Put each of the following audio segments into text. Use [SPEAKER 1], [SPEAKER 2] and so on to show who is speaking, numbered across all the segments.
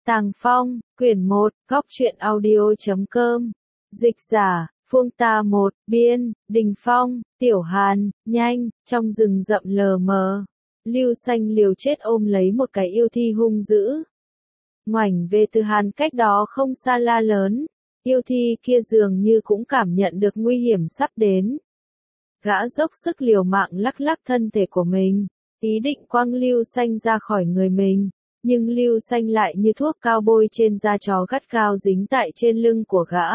[SPEAKER 1] Tàng Phong, quyển 1, góc truyện audio.com. Dịch giả, Phương Ta 1, biên, Đình Phong, Tiểu Hàn, nhanh, trong rừng rậm lờ mờ. Lưu Xanh liều chết ôm lấy một cái yêu thi hung dữ. Ngoảnh về Từ Hàn cách đó không xa la lớn. Yêu thi kia dường như cũng cảm nhận được nguy hiểm sắp đến. Gã dốc sức liều mạng lắc lắc thân thể của mình, ý định quăng Lưu Xanh ra khỏi người mình. Nhưng Lưu Xanh lại như thuốc cao bôi trên da chó gắt gao dính tại trên lưng của gã.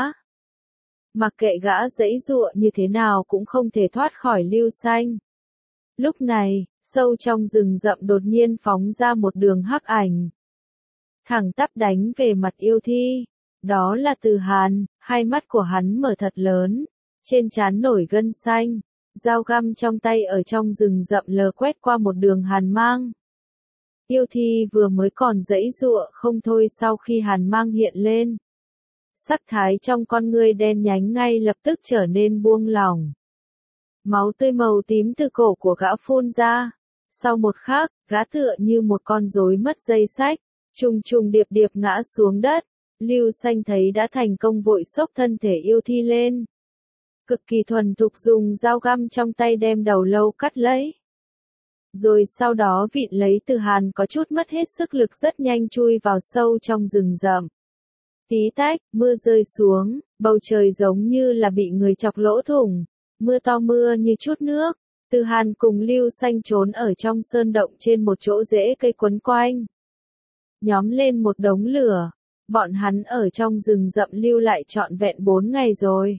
[SPEAKER 1] Mặc kệ gã giãy giụa như thế nào cũng không thể thoát khỏi Lưu Xanh. Lúc này, sâu trong rừng rậm đột nhiên phóng ra một đường hắc ảnh. Thẳng tắp đánh về mặt yêu thi. Đó là Từ Hàn, hai mắt của hắn mở thật lớn. Trên trán nổi gân xanh. Dao găm trong tay ở trong rừng rậm lờ quét qua một đường hàn mang. Yêu thi vừa mới còn giãy giụa không thôi sau khi hàn mang hiện lên. Sắc thái trong con ngươi đen nhánh ngay lập tức trở nên buông lỏng. Máu tươi màu tím từ cổ của gã phun ra. Sau một khắc, gã tựa như một con rối mất dây xách, trùng trùng điệp điệp ngã xuống đất. Lưu Xanh thấy đã thành công vội xốc thân thể yêu thi lên. Cực kỳ thuần thục dùng dao găm trong tay đem đầu lâu cắt lấy. Rồi sau đó vịn lấy Từ Hàn có chút mất hết sức lực rất nhanh chui vào sâu trong rừng rậm. Tí tách, mưa rơi xuống, bầu trời giống như là bị người chọc lỗ thủng, mưa to mưa như chút nước. Từ Hàn cùng Lưu Xanh trốn ở trong sơn động trên một chỗ rễ cây quấn quanh. Nhóm lên một đống lửa, bọn hắn ở trong rừng rậm lưu lại trọn vẹn 4 ngày rồi.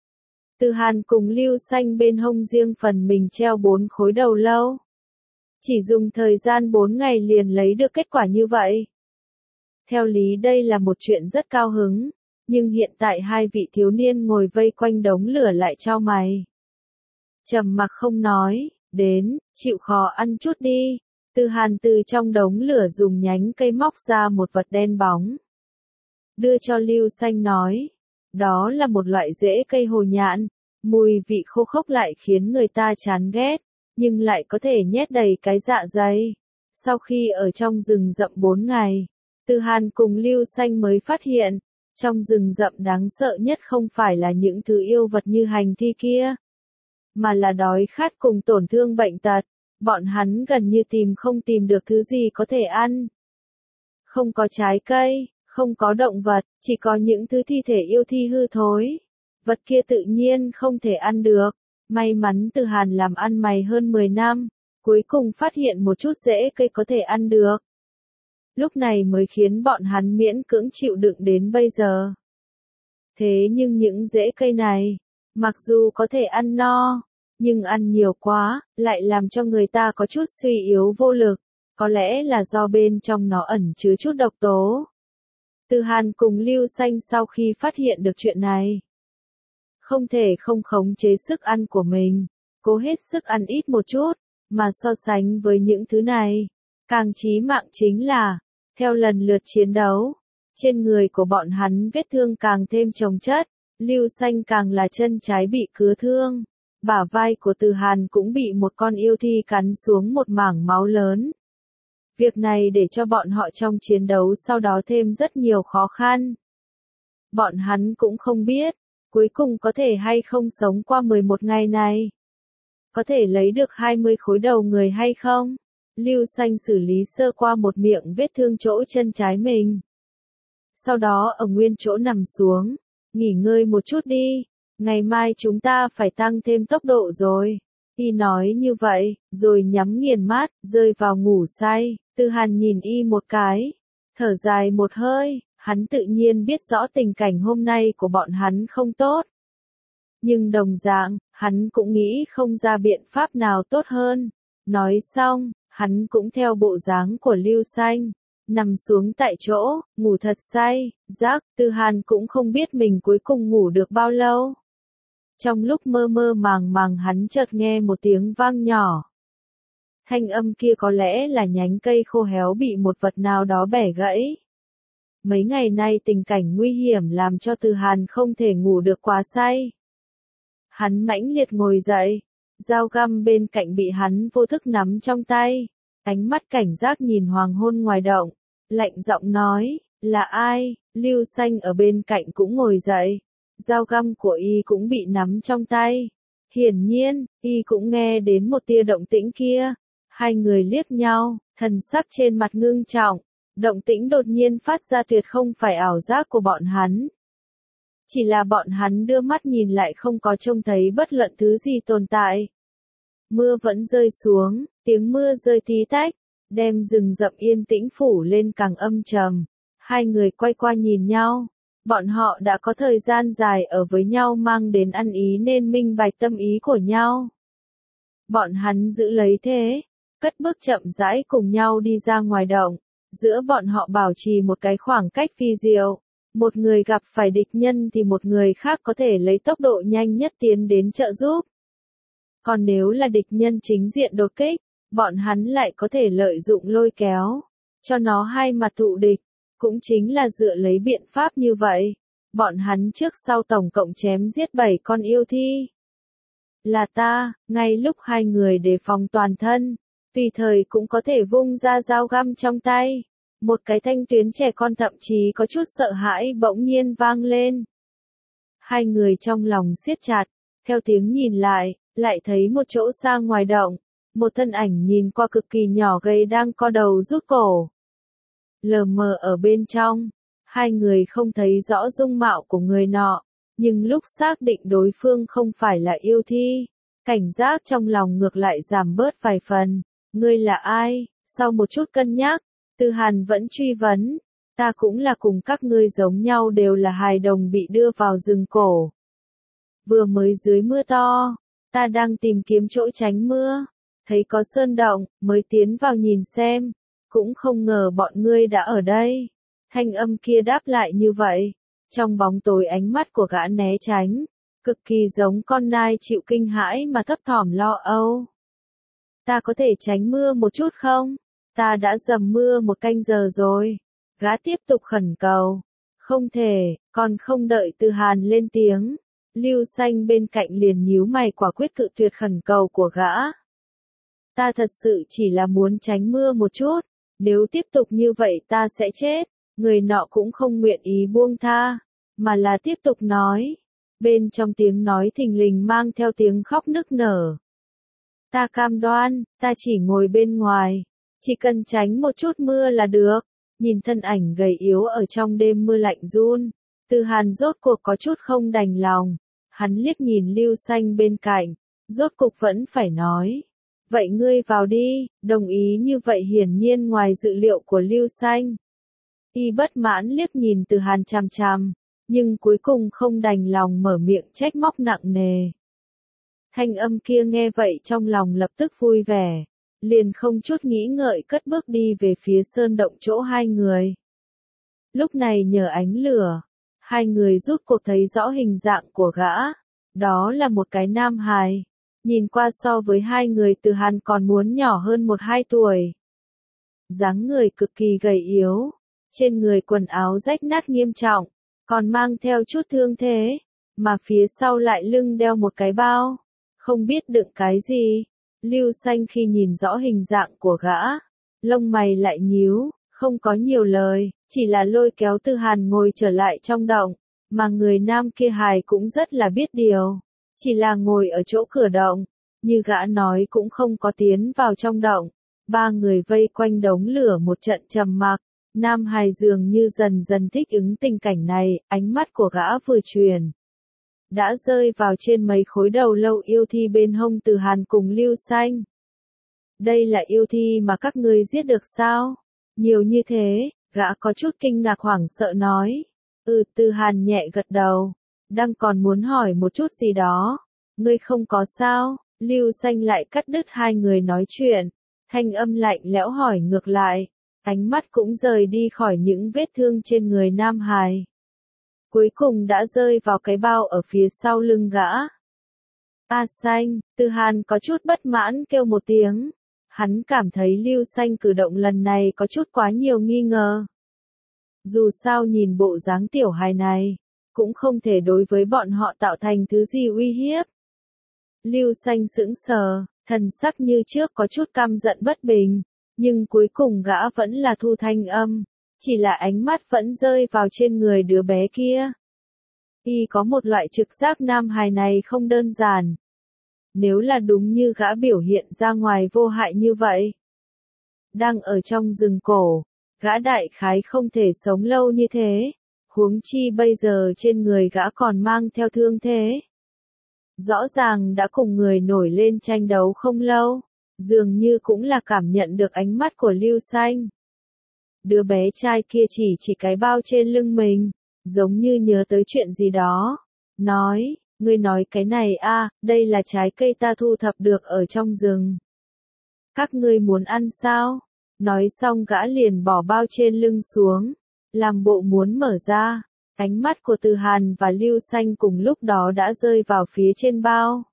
[SPEAKER 1] Từ Hàn cùng Lưu Xanh bên hông riêng phần mình treo 4 khối đầu lâu. Chỉ dùng thời gian 4 ngày liền lấy được kết quả như vậy. Theo lý đây là một chuyện rất cao hứng, nhưng hiện tại hai vị thiếu niên ngồi vây quanh đống lửa lại chau mày. Trầm mặc không nói, đến, chịu khó ăn chút đi. Từ Hàn từ trong đống lửa dùng nhánh cây móc ra một vật đen bóng. Đưa cho Lưu Xanh nói, đó là một loại rễ cây hồ nhạn, mùi vị khô khốc lại khiến người ta chán ghét. Nhưng lại có thể nhét đầy cái dạ dày. Sau khi ở trong rừng rậm 4 ngày, Từ Hàn cùng Lưu Xanh mới phát hiện, trong rừng rậm đáng sợ nhất không phải là những thứ yêu vật như hành thi kia, mà là đói khát cùng tổn thương bệnh tật. Bọn hắn gần như không tìm được thứ gì có thể ăn. Không có trái cây, không có động vật, chỉ có những thứ thi thể yêu thi hư thối. Vật kia tự nhiên không thể ăn được. May mắn Từ Hàn làm ăn mày hơn 10 năm, cuối cùng phát hiện một chút rễ cây có thể ăn được. Lúc này mới khiến bọn hắn miễn cưỡng chịu đựng đến bây giờ. Thế nhưng những rễ cây này, mặc dù có thể ăn no, nhưng ăn nhiều quá, lại làm cho người ta có chút suy yếu vô lực, có lẽ là do bên trong nó ẩn chứa chút độc tố. Từ Hàn cùng Lưu Xanh sau khi phát hiện được chuyện này, không thể không khống chế sức ăn của mình, cố hết sức ăn ít một chút, mà so sánh với những thứ này, càng chí mạng chính là, theo lần lượt chiến đấu, trên người của bọn hắn vết thương càng thêm chồng chất, Lưu Xanh càng là chân trái bị cứa thương, bả vai của Từ Hàn cũng bị một con yêu thi cắn xuống một mảng máu lớn. Việc này để cho bọn họ trong chiến đấu sau đó thêm rất nhiều khó khăn. Bọn hắn cũng không biết, cuối cùng có thể hay không sống qua 11 ngày này. Có thể lấy được 20 khối đầu người hay không? Lưu Xanh xử lý sơ qua một miệng vết thương chỗ chân trái mình. Sau đó ở nguyên chỗ nằm xuống, nghỉ ngơi một chút đi, ngày mai chúng ta phải tăng thêm tốc độ rồi. Y nói như vậy, rồi nhắm nghiền mắt, rơi vào ngủ say. Từ Hàn nhìn Y một cái, thở dài một hơi. Hắn tự nhiên biết rõ tình cảnh hôm nay của bọn hắn không tốt. Nhưng đồng dạng, hắn cũng nghĩ không ra biện pháp nào tốt hơn. Nói xong, hắn cũng theo bộ dáng của Lưu Xanh, nằm xuống tại chỗ, ngủ thật say. Từ Hàn cũng không biết mình cuối cùng ngủ được bao lâu. Trong lúc mơ mơ màng màng hắn chợt nghe một tiếng vang nhỏ. Thanh âm kia có lẽ là nhánh cây khô héo bị một vật nào đó bẻ gãy. Mấy ngày nay tình cảnh nguy hiểm làm cho Từ Hàn không thể ngủ được quá say. Hắn mãnh liệt ngồi dậy, dao găm bên cạnh bị hắn vô thức nắm trong tay, ánh mắt cảnh giác nhìn hoàng hôn ngoài động, lạnh giọng nói, Là ai? Lưu Xanh ở bên cạnh cũng ngồi dậy. Dao găm của y cũng bị nắm trong tay. Hiển nhiên, y cũng nghe đến một tia động tĩnh kia. Hai người liếc nhau, thần sắc trên mặt ngưng trọng. Động tĩnh đột nhiên phát ra tuyệt không phải ảo giác của bọn hắn. Chỉ là bọn hắn đưa mắt nhìn lại không có trông thấy bất luận thứ gì tồn tại. Mưa vẫn rơi xuống, tiếng mưa rơi tí tách, đem rừng rậm yên tĩnh phủ lên càng âm trầm. Hai người quay qua nhìn nhau. Bọn họ đã có thời gian dài ở với nhau mang đến ăn ý nên minh bạch tâm ý của nhau. Bọn hắn giữ lấy thế, cất bước chậm rãi cùng nhau đi ra ngoài động. Giữa bọn họ bảo trì một cái khoảng cách phi diệu. Một người gặp phải địch nhân thì một người khác có thể lấy tốc độ nhanh nhất tiến đến trợ giúp. Còn nếu là địch nhân chính diện đột kích, bọn hắn lại có thể lợi dụng lôi kéo, cho nó hai mặt thụ địch. Cũng chính là dựa lấy biện pháp như vậy, bọn hắn trước sau tổng cộng chém giết 7 con yêu thi. Là ta, ngay lúc hai người đề phòng toàn thân, tùy thời cũng có thể vung ra dao găm trong tay. Một cái thanh tuyến trẻ con thậm chí có chút sợ hãi bỗng nhiên vang lên. Hai người trong lòng siết chặt, theo tiếng nhìn lại thấy một chỗ xa ngoài động, một thân ảnh nhìn qua cực kỳ nhỏ gầy đang co đầu rút cổ. Lờ mờ ở bên trong, hai người không thấy rõ dung mạo của người nọ, nhưng lúc xác định đối phương không phải là yêu thi, cảnh giác trong lòng ngược lại giảm bớt vài phần. Ngươi là ai? Sau một chút cân nhắc, Tư Hàn vẫn truy vấn. Ta cũng là cùng các ngươi giống nhau, đều là hài đồng bị đưa vào rừng cổ. Vừa mới dưới mưa to, ta đang tìm kiếm chỗ tránh mưa, thấy có sơn động, mới tiến vào nhìn xem, cũng không ngờ bọn ngươi đã ở đây. Thanh âm kia đáp lại như vậy, trong bóng tối ánh mắt của gã né tránh, cực kỳ giống con nai chịu kinh hãi mà thấp thỏm lo âu. Ta có thể tránh mưa một chút không? Ta đã dầm mưa 1 canh giờ rồi. Gã tiếp tục khẩn cầu. Không thể, còn không đợi Tư Hàn lên tiếng. Lưu Xanh bên cạnh liền nhíu mày quả quyết cự tuyệt khẩn cầu của gã. Ta thật sự chỉ là muốn tránh mưa một chút. Nếu tiếp tục như vậy ta sẽ chết. Người nọ cũng không nguyện ý buông tha, mà là tiếp tục nói. Bên trong tiếng nói thình lình mang theo tiếng khóc nức nở. Ta cam đoan, ta chỉ ngồi bên ngoài. Chỉ cần tránh một chút mưa là được. Nhìn thân ảnh gầy yếu ở trong đêm mưa lạnh run, Tư Hàn rốt cuộc có chút không đành lòng. Hắn liếc nhìn Lưu Xanh bên cạnh, rốt cục vẫn phải nói. Vậy ngươi vào đi, đồng ý như vậy hiển nhiên ngoài dự liệu của Lưu Xanh. Y bất mãn liếc nhìn Tư Hàn chằm chằm, nhưng cuối cùng không đành lòng mở miệng trách móc nặng nề. Thanh âm kia nghe vậy trong lòng lập tức vui vẻ. Liền không chút nghĩ ngợi cất bước đi về phía sơn động chỗ hai người. Lúc này nhờ ánh lửa, hai người rút cuộc thấy rõ hình dạng của gã. Đó là một cái nam hài. Nhìn qua so với hai người Tư Hàn còn muốn nhỏ hơn 1-2 tuổi. Dáng người cực kỳ gầy yếu. Trên người quần áo rách nát nghiêm trọng, còn mang theo chút thương thế. Mà phía sau lại lưng đeo một cái bao. Không biết đựng cái gì. Lưu Xanh khi nhìn rõ hình dạng của gã, lông mày lại nhíu, không có nhiều lời, chỉ là lôi kéo Tư Hàn ngồi trở lại trong động, mà người nam kia hài cũng rất là biết điều, chỉ là ngồi ở chỗ cửa động, như gã nói cũng không có tiến vào trong động. Ba người vây quanh đống lửa một trận trầm mặc, nam hài dường như dần dần thích ứng tình cảnh này, ánh mắt của gã vừa chuyển. Đã rơi vào trên mấy khối đầu lâu yêu thi bên hông Tư Hàn cùng Lưu Xanh. Đây là yêu thi mà các ngươi giết được sao? Nhiều như thế, gã có chút kinh ngạc hoảng sợ nói. Tư Hàn nhẹ gật đầu. Đang còn muốn hỏi một chút gì đó. Ngươi không có sao? Lưu Xanh lại cắt đứt hai người nói chuyện. Thanh âm lạnh lẽo hỏi ngược lại. Ánh mắt cũng rời đi khỏi những vết thương trên người nam hài. Cuối cùng đã rơi vào cái bao ở phía sau lưng gã. A Xanh, Tư Hàn có chút bất mãn kêu một tiếng. Hắn cảm thấy Lưu Xanh cử động lần này có chút quá nhiều nghi ngờ. Dù sao nhìn bộ dáng tiểu hài này, cũng không thể đối với bọn họ tạo thành thứ gì uy hiếp. Lưu Xanh sững sờ, thần sắc như trước có chút căm giận bất bình, nhưng cuối cùng gã vẫn là thu thanh âm. chỉ là ánh mắt vẫn rơi vào trên người đứa bé kia. Y có một loại trực giác nam hài này không đơn giản. Nếu là đúng như gã biểu hiện ra ngoài vô hại như vậy, đang ở trong rừng cổ, gã đại khái không thể sống lâu như thế, huống chi bây giờ trên người gã còn mang theo thương thế. Rõ ràng đã cùng người nổi lên tranh đấu không lâu, dường như cũng là cảm nhận được ánh mắt của Lưu Xanh. Đứa bé trai kia chỉ cái bao trên lưng mình, giống như nhớ tới chuyện gì đó, nói, ngươi nói cái này a, đây là trái cây ta thu thập được ở trong rừng. Các ngươi muốn ăn sao? Nói xong gã liền bỏ bao trên lưng xuống, làm bộ muốn mở ra. Ánh mắt của Từ Hàn và Lưu Xanh cùng lúc đó đã rơi vào phía trên bao.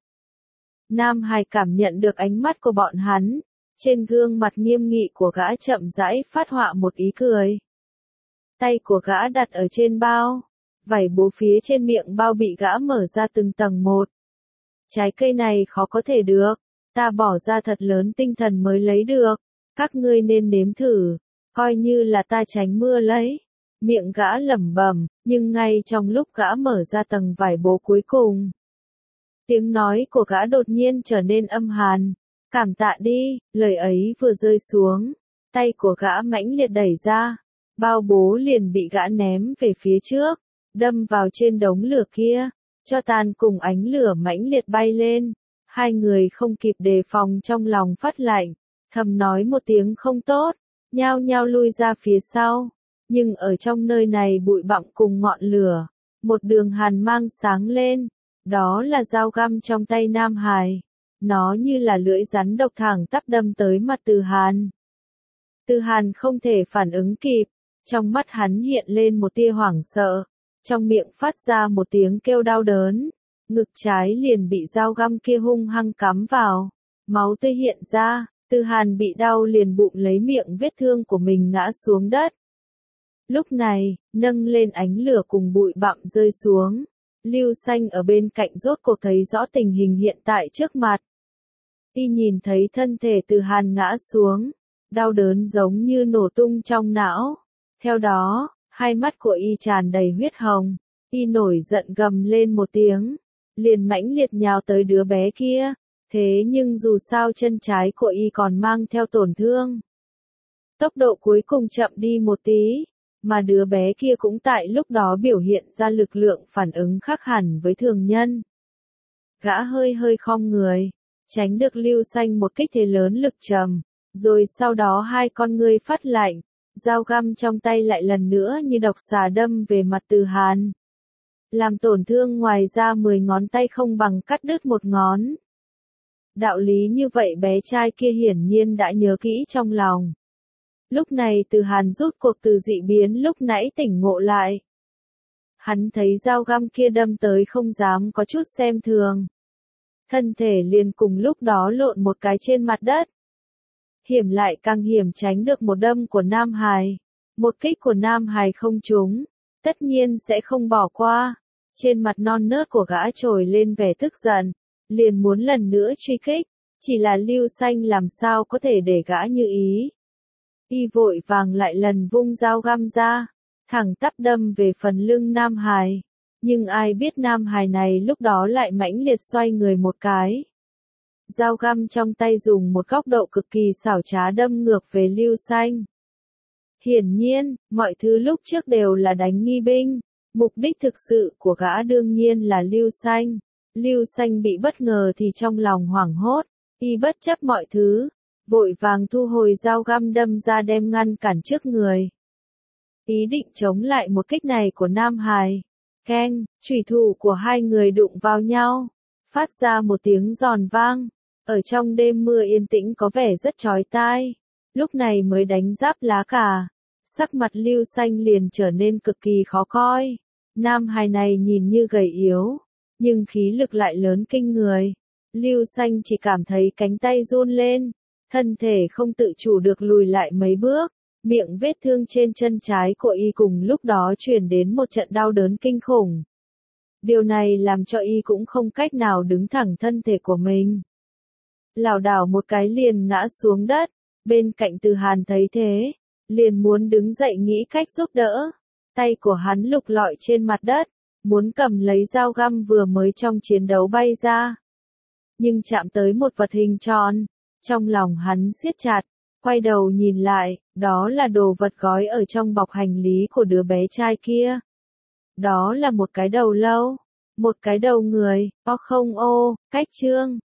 [SPEAKER 1] Nam Hải cảm nhận được ánh mắt của bọn hắn, trên gương mặt nghiêm nghị của gã chậm rãi phát họa một ý cười. Tay của gã đặt ở trên bao, vảy bố phía trên miệng bao bị gã mở ra từng tầng một. Trái cây này khó có thể được, ta bỏ ra thật lớn tinh thần mới lấy được, các ngươi nên nếm thử, coi như là ta tránh mưa lấy. Miệng gã lẩm bẩm, nhưng ngay trong lúc gã mở ra tầng vải bố cuối cùng, tiếng nói của gã đột nhiên trở nên âm hàn. Cảm tạ đi, lời ấy vừa rơi xuống, tay của gã mãnh liệt đẩy ra, bao bố liền bị gã ném về phía trước, đâm vào trên đống lửa kia, cho tàn cùng ánh lửa mãnh liệt bay lên. Hai người không kịp đề phòng trong lòng phát lạnh, thầm nói một tiếng không tốt, nhao nhao lui ra phía sau. Nhưng ở trong nơi này bụi bặm cùng ngọn lửa, một đường hàn mang sáng lên, đó là dao găm trong tay Nam Hải. Nó như là lưỡi rắn độc thẳng tắp đâm tới mặt Từ Hàn. Từ Hàn không thể phản ứng kịp, trong mắt hắn hiện lên một tia hoảng sợ, trong miệng phát ra một tiếng kêu đau đớn, ngực trái liền bị dao găm kia hung hăng cắm vào, máu tươi hiện ra, Từ Hàn bị đau liền bụng lấy miệng vết thương của mình ngã xuống đất. Lúc này, nâng lên ánh lửa cùng bụi bặm rơi xuống, Lưu Xanh ở bên cạnh rốt cuộc thấy rõ tình hình hiện tại trước mặt. Y nhìn thấy thân thể Từ Hàn ngã xuống, đau đớn giống như nổ tung trong não. Theo đó, hai mắt của Y tràn đầy huyết hồng, Y nổi giận gầm lên một tiếng, liền mãnh liệt nhào tới đứa bé kia, thế nhưng dù sao chân trái của Y còn mang theo tổn thương. Tốc độ cuối cùng chậm đi một tí, mà đứa bé kia cũng tại lúc đó biểu hiện ra lực lượng phản ứng khác hẳn với thường nhân. Gã hơi hơi khom người, tránh được Lưu Xanh một kích thế lớn lực trầm, rồi sau đó hai con ngươi phát lạnh, dao găm trong tay lại lần nữa như độc xà đâm về mặt Từ Hàn. Làm tổn thương ngoài ra 10 ngón tay không bằng cắt đứt một ngón. Đạo lý như vậy bé trai kia hiển nhiên đã nhớ kỹ trong lòng. Lúc này Từ Hàn rút cuộc từ dị biến lúc nãy tỉnh ngộ lại. Hắn thấy dao găm kia đâm tới không dám có chút xem thường. Thân thể liền cùng lúc đó lộn một cái trên mặt đất. Hiểm lại càng hiểm tránh được một đâm của Nam Hải. Một kích của Nam Hải không trúng, tất nhiên sẽ không bỏ qua. Trên mặt non nớt của gã trồi lên vẻ tức giận, liền muốn lần nữa truy kích, chỉ là Lưu Xanh làm sao có thể để gã như ý. Y vội vàng lại lần vung dao găm ra, thẳng tắp đâm về phần lưng Nam Hải. Nhưng ai biết Nam Hải này lúc đó lại mãnh liệt xoay người một cái. Dao găm trong tay dùng một góc độ cực kỳ xảo trá đâm ngược về Lưu Xanh. Hiển nhiên, mọi thứ lúc trước đều là đánh nghi binh, mục đích thực sự của gã đương nhiên là Lưu Xanh. Lưu Xanh bị bất ngờ thì trong lòng hoảng hốt, y bất chấp mọi thứ, vội vàng thu hồi dao găm đâm ra đem ngăn cản trước người. Ý định chống lại một kích này của Nam Hải. Keng, chủy thủ của hai người đụng vào nhau, phát ra một tiếng giòn vang. Ở trong đêm mưa yên tĩnh có vẻ rất chói tai. Lúc này mới đánh giáp lá cả. Sắc mặt Lưu Xanh liền trở nên cực kỳ khó coi. Nam Hải này nhìn như gầy yếu, nhưng khí lực lại lớn kinh người. Lưu Xanh chỉ cảm thấy cánh tay run lên, thân thể không tự chủ được lùi lại mấy bước. Miệng vết thương trên chân trái của y cùng lúc đó truyền đến một trận đau đớn kinh khủng. Điều này làm cho y cũng không cách nào đứng thẳng thân thể của mình. Lảo đảo một cái liền ngã xuống đất, bên cạnh Từ Hàn thấy thế, liền muốn đứng dậy nghĩ cách giúp đỡ. Tay của hắn lục lọi trên mặt đất, muốn cầm lấy dao găm vừa mới trong chiến đấu bay ra. Nhưng chạm tới một vật hình tròn, trong lòng hắn siết chặt, quay đầu nhìn lại, đó là đồ vật gói ở trong bọc hành lý của đứa bé trai kia. Đó là một cái đầu lâu, một cái đầu người, o không ô, cách chương.